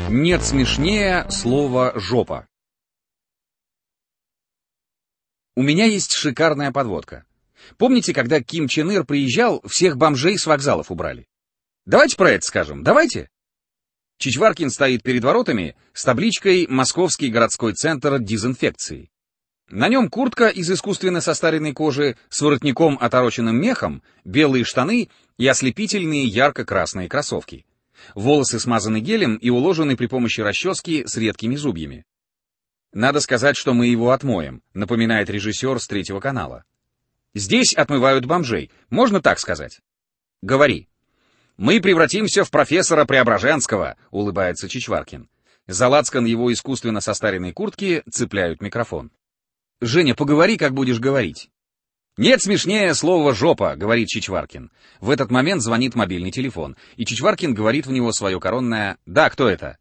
Нет смешнее слова «жопа». У меня есть шикарная подводка. Помните, когда Ким Чен Ир приезжал, всех бомжей с вокзалов убрали? Давайте про это скажем, давайте. Чичваркин стоит перед воротами с табличкой «Московский городской центр дезинфекции». На нем куртка из искусственно состаренной кожи с воротником, отороченным мехом, белые штаны и ослепительные ярко-красные кроссовки. Волосы смазаны гелем и уложены при помощи расчески с редкими зубьями. «Надо сказать, что мы его отмоем», напоминает режиссер с Третьего канала. «Здесь отмывают бомжей, можно так сказать?» «Говори». «Мы превратимся в профессора Преображенского», улыбается Чичваркин. За лацкан его искусственно состаренной куртки цепляют микрофон. «Женя, поговори, как будешь говорить». «Нет смешнее слова «жопа», — говорит Чичваркин. В этот момент звонит мобильный телефон, и Чичваркин говорит в него свое коронное «Да, кто это?»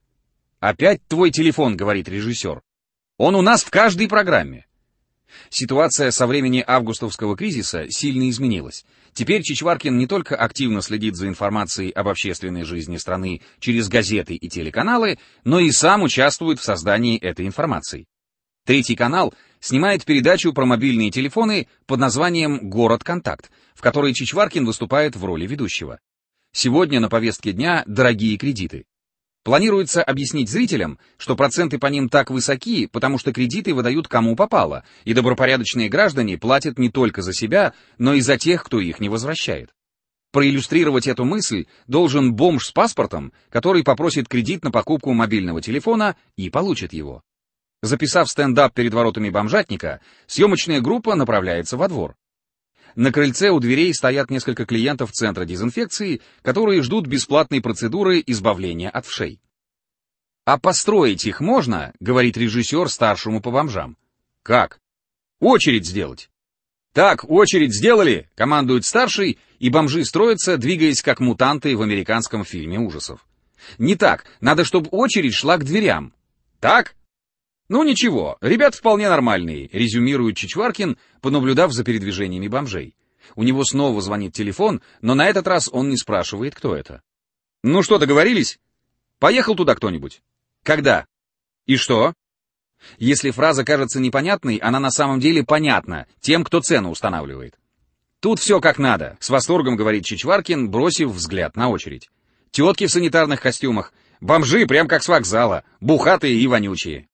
«Опять твой телефон», — говорит режиссер. «Он у нас в каждой программе». Ситуация со времени августовского кризиса сильно изменилась. Теперь Чичваркин не только активно следит за информацией об общественной жизни страны через газеты и телеканалы, но и сам участвует в создании этой информации. Третий канал снимает передачу про мобильные телефоны под названием «Город Контакт», в которой Чичваркин выступает в роли ведущего. Сегодня на повестке дня дорогие кредиты. Планируется объяснить зрителям, что проценты по ним так высоки, потому что кредиты выдают кому попало, и добропорядочные граждане платят не только за себя, но и за тех, кто их не возвращает. Проиллюстрировать эту мысль должен бомж с паспортом, который попросит кредит на покупку мобильного телефона и получит его. Записав стендап перед воротами бомжатника, съемочная группа направляется во двор. На крыльце у дверей стоят несколько клиентов центра дезинфекции, которые ждут бесплатной процедуры избавления от вшей. «А построить их можно?» — говорит режиссер старшему по бомжам. «Как?» «Очередь сделать». «Так, очередь сделали!» — командует старший, и бомжи строятся, двигаясь как мутанты в американском фильме ужасов. «Не так, надо, чтобы очередь шла к дверям». «Так?» «Ну ничего, ребят вполне нормальные», — резюмирует Чичваркин, понаблюдав за передвижениями бомжей. У него снова звонит телефон, но на этот раз он не спрашивает, кто это. «Ну что, договорились? Поехал туда кто-нибудь?» «Когда?» «И что?» Если фраза кажется непонятной, она на самом деле понятна тем, кто цену устанавливает. «Тут все как надо», — с восторгом говорит Чичваркин, бросив взгляд на очередь. «Тетки в санитарных костюмах, бомжи прям как с вокзала, бухатые и вонючие».